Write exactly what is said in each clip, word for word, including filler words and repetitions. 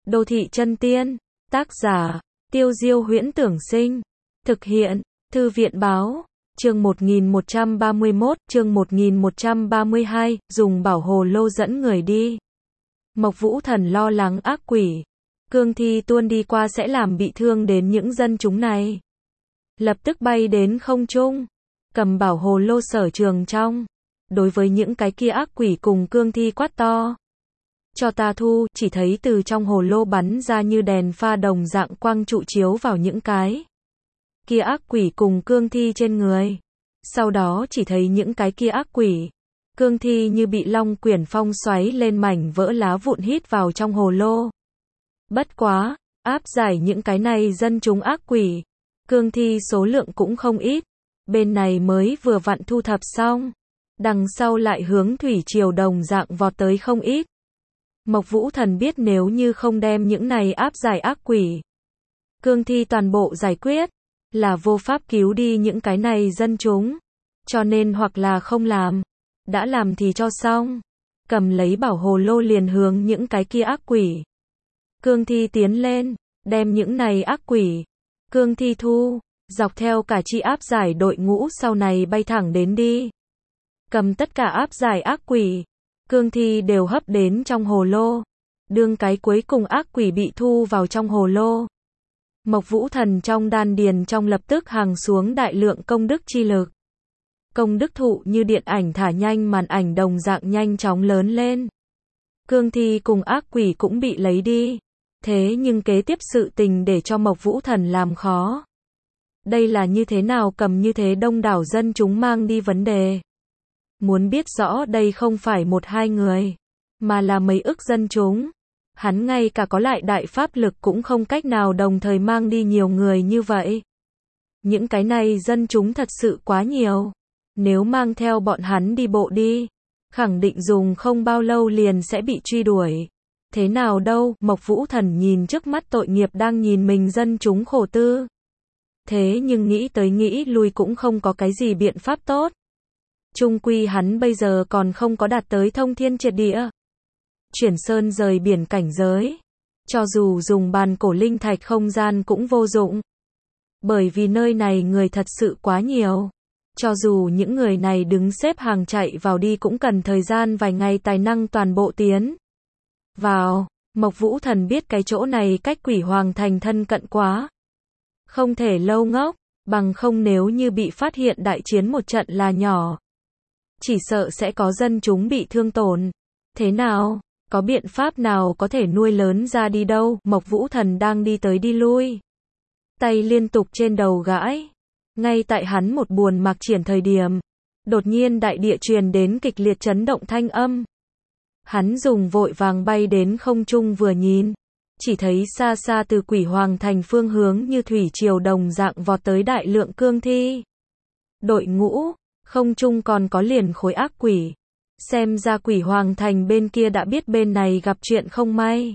Đô thị chân tiên. Tác giả, Tiêu Diêu Huyễn Tưởng Sinh. Thực hiện, Thư viện Báo. Chương một nghìn một trăm ba mươi mốt, chương một nghìn một trăm ba mươi hai, dùng bảo hồ lô dẫn người đi. Mộc Vũ Thần lo lắng ác quỷ, cương thi tuôn đi qua sẽ làm bị thương đến những dân chúng này. Lập tức bay đến không trung, cầm bảo hồ lô sở trường trong. Đối với những cái kia ác quỷ cùng cương thi quát to. Cho ta thu, chỉ thấy từ trong hồ lô bắn ra như đèn pha đồng dạng quang trụ chiếu vào những cái kia ác quỷ cùng cương thi trên người. Sau đó chỉ thấy những cái kia ác quỷ, cương thi như bị long quyển phong xoáy lên mảnh vỡ lá vụn hít vào trong hồ lô. Bất quá, áp giải những cái này dân chúng ác quỷ, cương thi số lượng cũng không ít. Bên này mới vừa vặn thu thập xong, đằng sau lại hướng thủy triều đồng dạng vọt tới không ít. Mộc Vũ Thần biết nếu như không đem những này áp giải ác quỷ, cương thi toàn bộ giải quyết, là vô pháp cứu đi những cái này dân chúng. Cho nên hoặc là không làm, đã làm thì cho xong. Cầm lấy bảo hồ lô liền hướng những cái kia ác quỷ, cương thi tiến lên, đem những này ác quỷ, cương thi thu, dọc theo cả chi áp giải đội ngũ sau này bay thẳng đến đi. Cầm tất cả áp giải ác quỷ, cương thi đều hấp đến trong hồ lô. Đương cái cuối cùng ác quỷ bị thu vào trong hồ lô, Mộc Vũ Thần trong đan điền trong lập tức hàng xuống đại lượng công đức chi lực. Công đức thụ như điện ảnh thả nhanh màn ảnh đồng dạng nhanh chóng lớn lên. Cương thi cùng ác quỷ cũng bị lấy đi. Thế nhưng kế tiếp sự tình để cho Mộc Vũ Thần làm khó. Đây là như thế nào cầm như thế đông đảo dân chúng mang đi vấn đề. Muốn biết rõ đây không phải một hai người, mà là mấy ức dân chúng. Hắn ngay cả có lại đại pháp lực cũng không cách nào đồng thời mang đi nhiều người như vậy. Những cái này dân chúng thật sự quá nhiều. Nếu mang theo bọn hắn đi bộ đi, khẳng định dùng không bao lâu liền sẽ bị truy đuổi. Thế nào đâu, Mộc Vũ Thần nhìn trước mắt tội nghiệp đang nhìn mình dân chúng khổ tư. Thế nhưng nghĩ tới nghĩ lui cũng không có cái gì biện pháp tốt. Chung quy hắn bây giờ còn không có đạt tới thông thiên triệt địa, chuyển sơn rời biển cảnh giới. Cho dù dùng bàn cổ linh thạch không gian cũng vô dụng. Bởi vì nơi này người thật sự quá nhiều. Cho dù những người này đứng xếp hàng chạy vào đi cũng cần thời gian vài ngày tài năng toàn bộ tiến vào. Mộc Vũ Thần biết cái chỗ này cách Quỷ Hoàng Thành thân cận quá, không thể lâu ngốc, bằng không nếu như bị phát hiện đại chiến một trận là nhỏ, chỉ sợ sẽ có dân chúng bị thương tổn. Thế nào, có biện pháp nào có thể nuôi lớn ra đi đâu? Mộc Vũ Thần đang đi tới đi lui, tay liên tục trên đầu gãi. Ngay tại hắn một buồn mặc triển thời điểm, đột nhiên đại địa truyền đến kịch liệt chấn động thanh âm. Hắn dùng vội vàng bay đến không trung vừa nhìn, chỉ thấy xa xa từ Quỷ Hoàng Thành phương hướng như thủy triều đồng dạng vọt tới đại lượng cương thi. Đội ngũ, không trung còn có liền khối ác quỷ. Xem ra Quỷ Hoàng Thành bên kia đã biết bên này gặp chuyện không may.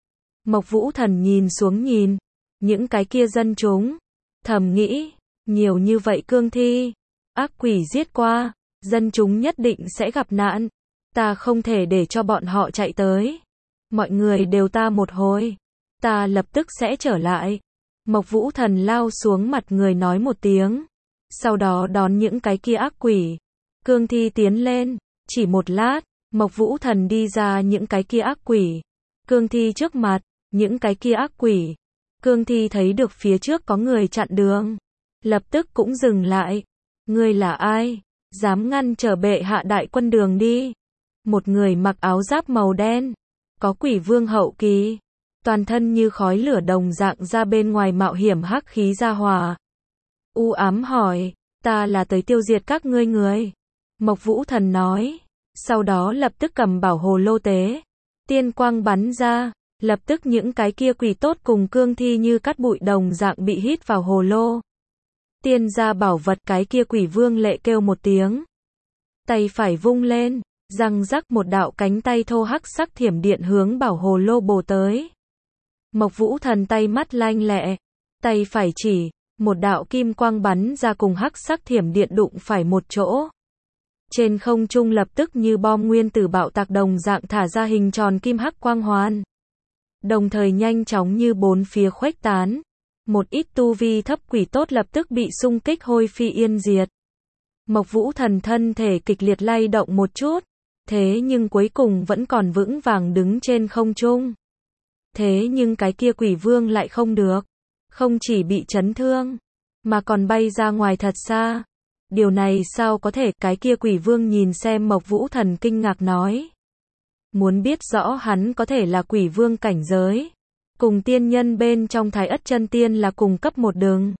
Mộc Vũ Thần nhìn xuống nhìn, những cái kia dân chúng, thầm nghĩ, nhiều như vậy cương thi, ác quỷ giết qua, dân chúng nhất định sẽ gặp nạn. Ta không thể để cho bọn họ chạy tới. Mọi người đều ta một hồi, ta lập tức sẽ trở lại. Mộc Vũ Thần lao xuống mặt người nói một tiếng, sau đó đón những cái kia ác quỷ, cương thi tiến lên. Chỉ một lát, Mộc Vũ Thần đi ra những cái kia ác quỷ, cương thi trước mặt. Những cái kia ác quỷ, cương thi thấy được phía trước có người chặn đường, lập tức cũng dừng lại. Ngươi là ai? Dám ngăn trở bệ hạ đại quân đường đi? Một người mặc áo giáp màu đen, có quỷ vương hậu kỳ, toàn thân như khói lửa đồng dạng ra bên ngoài mạo hiểm hắc khí ra hỏa. U ám hỏi, ta là tới tiêu diệt các ngươi người. Mộc Vũ Thần nói, sau đó lập tức cầm bảo hồ lô tế, tiên quang bắn ra, lập tức những cái kia quỷ tốt cùng cương thi như cát bụi đồng dạng bị hít vào hồ lô. Tiên gia bảo vật, cái kia quỷ vương lệ kêu một tiếng, tay phải vung lên, răng rắc một đạo cánh tay thô hắc sắc thiểm điện hướng bảo hồ lô bổ tới. Mộc Vũ Thần tay mắt lanh lẹ, tay phải chỉ, một đạo kim quang bắn ra cùng hắc sắc thiểm điện đụng phải một chỗ. Trên không trung lập tức như bom nguyên tử bạo tạc đồng dạng thả ra hình tròn kim hắc quang hoàn. đồng thời nhanh chóng như bốn phía khuếch tán. Một ít tu vi thấp quỷ tốt lập tức bị xung kích hôi phi yên diệt. Mộc Vũ Thần thân thể kịch liệt lay động một chút, thế nhưng cuối cùng vẫn còn vững vàng đứng trên không trung. Thế nhưng cái kia quỷ vương lại không được, không chỉ bị chấn thương, mà còn bay ra ngoài thật xa. Điều này sao có thể? Cái kia quỷ vương nhìn xem Mộc Vũ Thần kinh ngạc nói. Muốn biết rõ hắn có thể là quỷ vương cảnh giới, cùng tiên nhân bên trong Thái Ất Chân Tiên là cùng cấp một đường.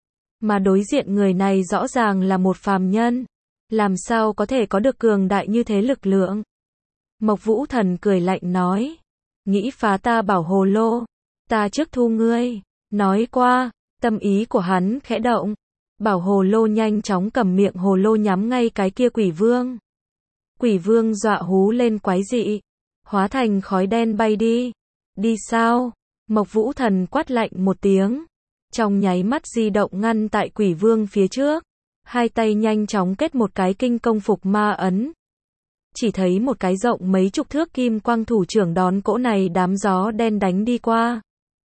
Mà đối diện người này rõ ràng là một phàm nhân, làm sao có thể có được cường đại như thế lực lượng? Mộc Vũ Thần cười lạnh nói, nghĩ phá ta bảo hồ lô, ta trước thu ngươi. Nói qua, tâm ý của hắn khẽ động, bảo hồ lô nhanh chóng cầm miệng hồ lô nhắm ngay cái kia quỷ vương. Quỷ vương dọa hú lên quái dị, hóa thành khói đen bay đi. Đi sao? Mộc Vũ Thần quát lạnh một tiếng, trong nháy mắt di động ngăn tại quỷ vương phía trước, hai tay nhanh chóng kết một cái kinh công phục ma ấn. Chỉ thấy một cái rộng mấy chục thước kim quang thủ trưởng đón cỗ này đám gió đen đánh đi qua.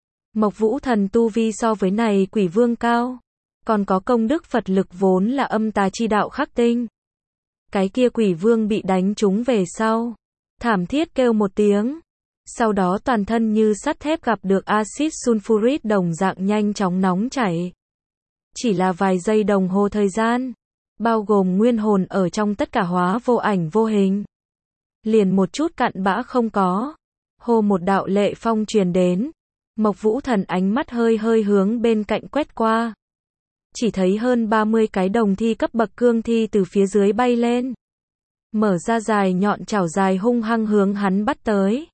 Mộc Vũ Thần tu vi so với này quỷ vương cao, còn có công đức Phật lực vốn là âm tà chi đạo khắc tinh. Cái kia quỷ vương bị đánh trúng về sau, thảm thiết kêu một tiếng, sau đó toàn thân như sắt thép gặp được axit sulfuric đồng dạng nhanh chóng nóng chảy. Chỉ là vài giây đồng hồ thời gian, bao gồm nguyên hồn ở trong tất cả hóa vô ảnh vô hình, liền một chút cặn bã không có. Hô, một đạo lệ phong truyền đến, Mộc Vũ Thần ánh mắt hơi hơi hướng bên cạnh quét qua. Chỉ thấy hơn ba mươi cái đồng thi cấp bậc cương thi từ phía dưới bay lên, mở ra dài nhọn chảo dài hung hăng hướng hắn bắt tới.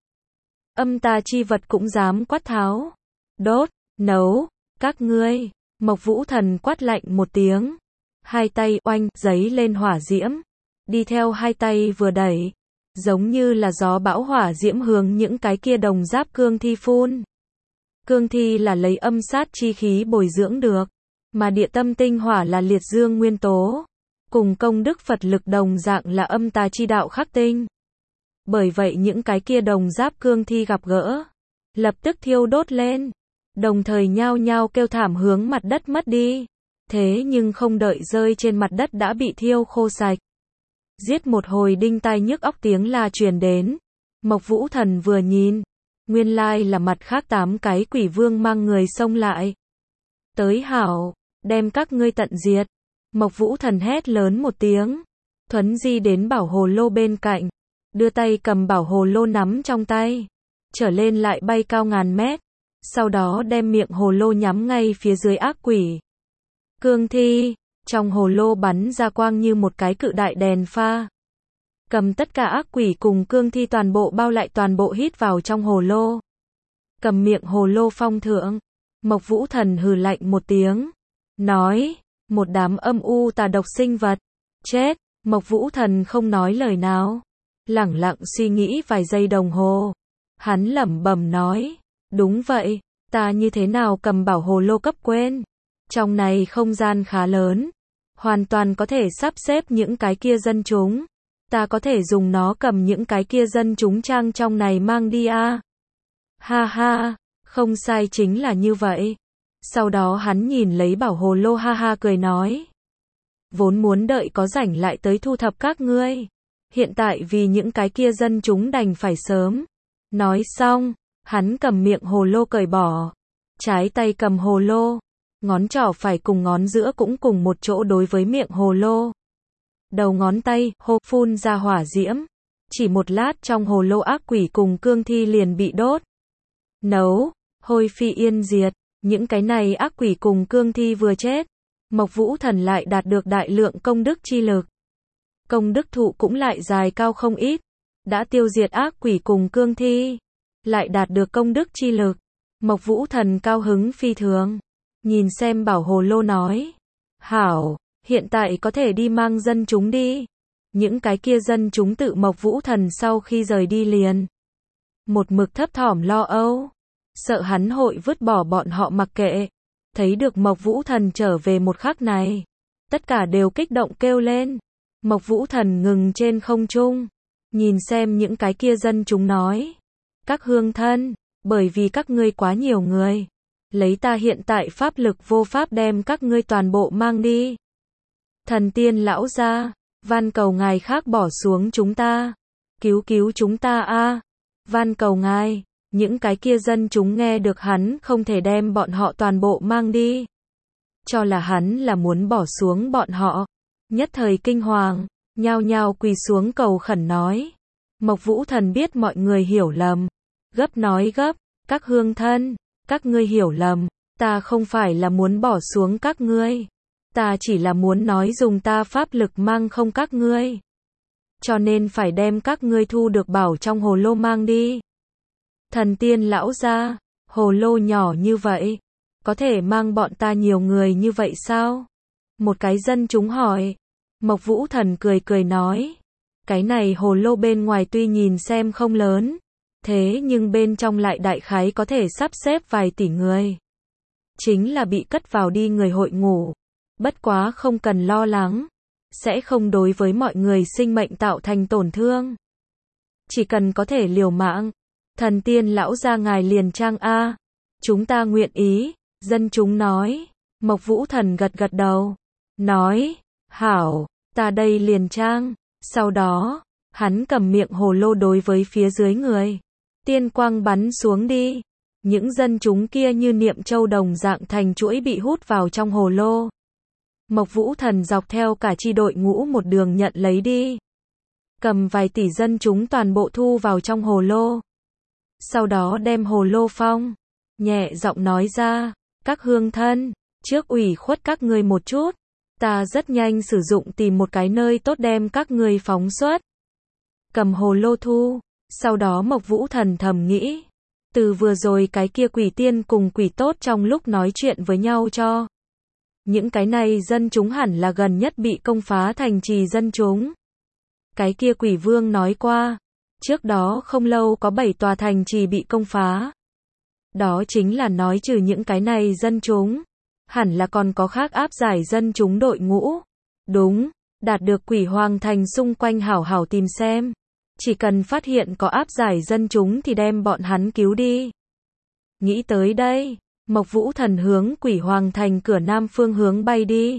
Âm tà chi vật cũng dám quát tháo, đốt, nấu, các ngươi. Mộc Vũ Thần quát lạnh một tiếng, hai tay oanh, giấy lên hỏa diễm, đi theo hai tay vừa đẩy, giống như là gió bão hỏa diễm hướng những cái kia đồng giáp cương thi phun. Cương thi là lấy âm sát chi khí bồi dưỡng được, mà địa tâm tinh hỏa là liệt dương nguyên tố, cùng công đức Phật lực đồng dạng là âm tà chi đạo khắc tinh. Bởi vậy những cái kia đồng giáp cương thi gặp gỡ, lập tức thiêu đốt lên, đồng thời nhao nhao kêu thảm hướng mặt đất mất đi. Thế nhưng không đợi rơi trên mặt đất đã bị thiêu khô sạch. Giết một hồi đinh tai nhức óc tiếng la truyền đến. Mộc Vũ Thần vừa nhìn, nguyên lai là mặt khác tám cái quỷ vương mang người xông lại. Tới hảo, đem các ngươi tận diệt. Mộc Vũ Thần hét lớn một tiếng, thuấn di đến bảo hồ lô bên cạnh, đưa tay cầm bảo hồ lô nắm trong tay, trở lên lại bay cao ngàn mét, sau đó đem miệng hồ lô nhắm ngay phía dưới ác quỷ. Cương thi, trong hồ lô bắn ra quang như một cái cự đại đèn pha. Cầm tất cả ác quỷ cùng cương thi toàn bộ bao lại, toàn bộ hít vào trong hồ lô. Cầm miệng hồ lô phong thượng, Mộc Vũ Thần hừ lạnh một tiếng, nói, một đám âm u tà độc sinh vật, chết. Mộc Vũ Thần không nói lời nào, lẳng lặng suy nghĩ vài giây đồng hồ. Hắn lẩm bẩm nói, đúng vậy, ta như thế nào cầm bảo hồ lô cấp quên. Trong này không gian khá lớn, hoàn toàn có thể sắp xếp những cái kia dân chúng. Ta có thể dùng nó cầm những cái kia dân chúng trang trong này mang đi a. Ha ha, không sai, chính là như vậy. Sau đó hắn nhìn lấy bảo hồ lô ha ha cười nói, vốn muốn đợi có rảnh lại tới thu thập các ngươi, hiện tại vì những cái kia dân chúng đành phải sớm. Nói xong, hắn cầm miệng hồ lô cởi bỏ, trái tay cầm hồ lô, ngón trỏ phải cùng ngón giữa cũng cùng một chỗ đối với miệng hồ lô. Đầu ngón tay, hô, phun ra hỏa diễm. Chỉ một lát trong hồ lô ác quỷ cùng cương thi liền bị đốt, nấu, hôi phi yên diệt. Những cái này ác quỷ cùng cương thi vừa chết, Mộc Vũ Thần lại đạt được đại lượng công đức chi lực. Công đức thụ cũng lại dài cao không ít, đã tiêu diệt ác quỷ cùng cương thi, lại đạt được công đức chi lực. Mộc Vũ Thần cao hứng phi thường, nhìn xem bảo hồ lô nói, hảo, hiện tại có thể đi mang dân chúng đi. Những cái kia dân chúng tự Mộc Vũ Thần sau khi rời đi liền một mực thấp thỏm lo âu, sợ hắn hội vứt bỏ bọn họ mặc kệ. Thấy được Mộc Vũ Thần trở về một khắc này, tất cả đều kích động kêu lên. Mộc Vũ Thần ngừng trên không trung, nhìn xem những cái kia dân chúng nói, các hương thân, bởi vì các ngươi quá nhiều người. Lấy ta hiện tại pháp lực vô pháp đem các ngươi toàn bộ mang đi. Thần tiên lão gia, van cầu ngài khác bỏ xuống chúng ta. Cứu cứu chúng ta a, van cầu ngài. Những cái kia dân chúng nghe được hắn không thể đem bọn họ toàn bộ mang đi. Cho là hắn là muốn bỏ xuống bọn họ. Nhất thời kinh hoàng, nhao nhao quỳ xuống cầu khẩn nói. Mộc Vũ Thần biết mọi người hiểu lầm. Gấp nói gấp, các hương thân, các ngươi hiểu lầm. Ta không phải là muốn bỏ xuống các ngươi. Ta chỉ là muốn nói dùng ta pháp lực mang không các ngươi. Cho nên phải đem các ngươi thu được bảo trong hồ lô mang đi. Thần tiên lão gia, hồ lô nhỏ như vậy, có thể mang bọn ta nhiều người như vậy sao? Một cái dân chúng hỏi. Mộc Vũ Thần cười cười nói. Cái này hồ lô bên ngoài tuy nhìn xem không lớn, thế nhưng bên trong lại đại khái có thể sắp xếp vài tỷ người. Chính là bị cất vào đi người hội ngủ. Bất quá không cần lo lắng, sẽ không đối với mọi người sinh mệnh tạo thành tổn thương. Chỉ cần có thể liều mạng, thần tiên lão gia ngài liền trang a, chúng ta nguyện ý, dân chúng nói. Mộc Vũ Thần gật gật đầu, nói, hảo, ta đây liền trang. Sau đó, hắn cầm miệng hồ lô đối với phía dưới người. Tiên quang bắn xuống đi. Những dân chúng kia như niệm châu đồng dạng thành chuỗi bị hút vào trong hồ lô. Mộc Vũ Thần dọc theo cả chi đội ngũ một đường nhận lấy đi. Cầm vài tỷ dân chúng toàn bộ thu vào trong hồ lô. Sau đó đem hồ lô phong. Nhẹ giọng nói ra, các hương thân, trước ủy khuất các ngươi một chút. Ta rất nhanh sử dụng tìm một cái nơi tốt đem các ngươi phóng xuất. Cầm hồ lô thu. Sau đó Mộc Vũ Thần thầm nghĩ. Từ vừa rồi cái kia quỷ tiên cùng quỷ tốt trong lúc nói chuyện với nhau cho. Những cái này dân chúng hẳn là gần nhất bị công phá thành trì dân chúng. Cái kia quỷ vương nói qua. Trước đó không lâu có bảy tòa thành trì bị công phá. Đó chính là nói trừ những cái này dân chúng. Hẳn là còn có khác áp giải dân chúng đội ngũ. Đúng, đạt được quỷ hoàng thành xung quanh hảo hảo tìm xem. Chỉ cần phát hiện có áp giải dân chúng thì đem bọn hắn cứu đi. Nghĩ tới đây, Mộc Vũ Thần hướng quỷ hoàng thành cửa nam phương hướng bay đi.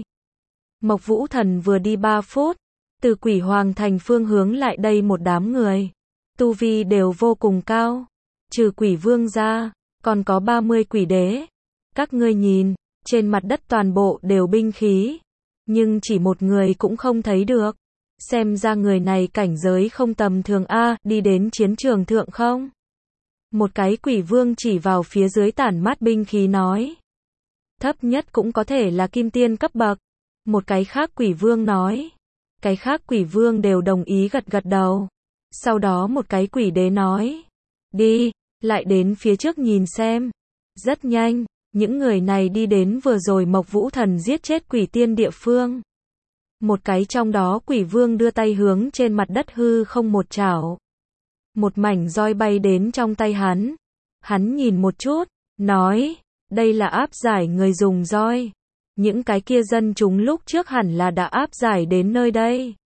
Mộc Vũ Thần vừa đi ba phút, từ quỷ hoàng thành phương hướng lại đây một đám người. Tu vi đều vô cùng cao. Trừ quỷ vương ra, còn có ba mươi quỷ đế. Các ngươi nhìn, trên mặt đất toàn bộ đều binh khí. Nhưng chỉ một người cũng không thấy được. Xem ra người này cảnh giới không tầm thường a, đi đến chiến trường thượng không? Một cái quỷ vương chỉ vào phía dưới tản mát binh khí nói. Thấp nhất cũng có thể là kim tiên cấp bậc. Một cái khác quỷ vương nói. Cái khác quỷ vương đều đồng ý gật gật đầu. Sau đó một cái quỷ đế nói. Đi, lại đến phía trước nhìn xem. Rất nhanh, những người này đi đến vừa rồi Mộc Vũ Thần giết chết quỷ tiên địa phương. Một cái trong đó quỷ vương đưa tay hướng trên mặt đất hư không một chảo. Một mảnh roi bay đến trong tay hắn. Hắn nhìn một chút, nói, đây là áp giải người dùng roi. Những cái kia dân chúng lúc trước hẳn là đã áp giải đến nơi đây.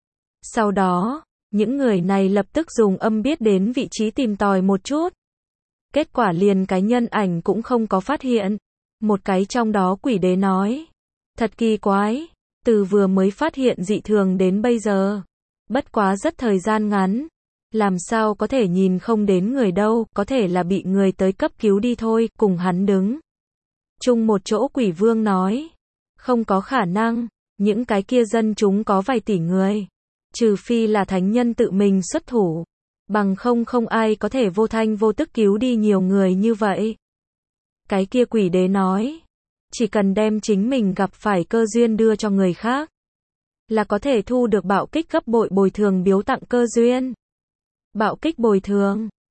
Sau đó, những người này lập tức dùng âm biết đến vị trí tìm tòi một chút. Kết quả liền cái nhân ảnh cũng không có phát hiện. Một cái trong đó quỷ đế nói, thật kỳ quái. Từ vừa mới phát hiện dị thường đến bây giờ. Bất quá rất thời gian ngắn. Làm sao có thể nhìn không đến người đâu, có thể là bị người tới cấp cứu đi thôi, cùng hắn đứng. Chung một chỗ quỷ vương nói. Không có khả năng, những cái kia dân chúng có vài tỷ người. Trừ phi là thánh nhân tự mình xuất thủ. Bằng không không ai có thể vô thanh vô tức cứu đi nhiều người như vậy. Cái kia quỷ đế nói. Chỉ cần đem chính mình gặp phải cơ duyên đưa cho người khác. Là có thể thu được bạo kích gấp bội bồi thường biếu tặng cơ duyên. Bạo kích bồi thường.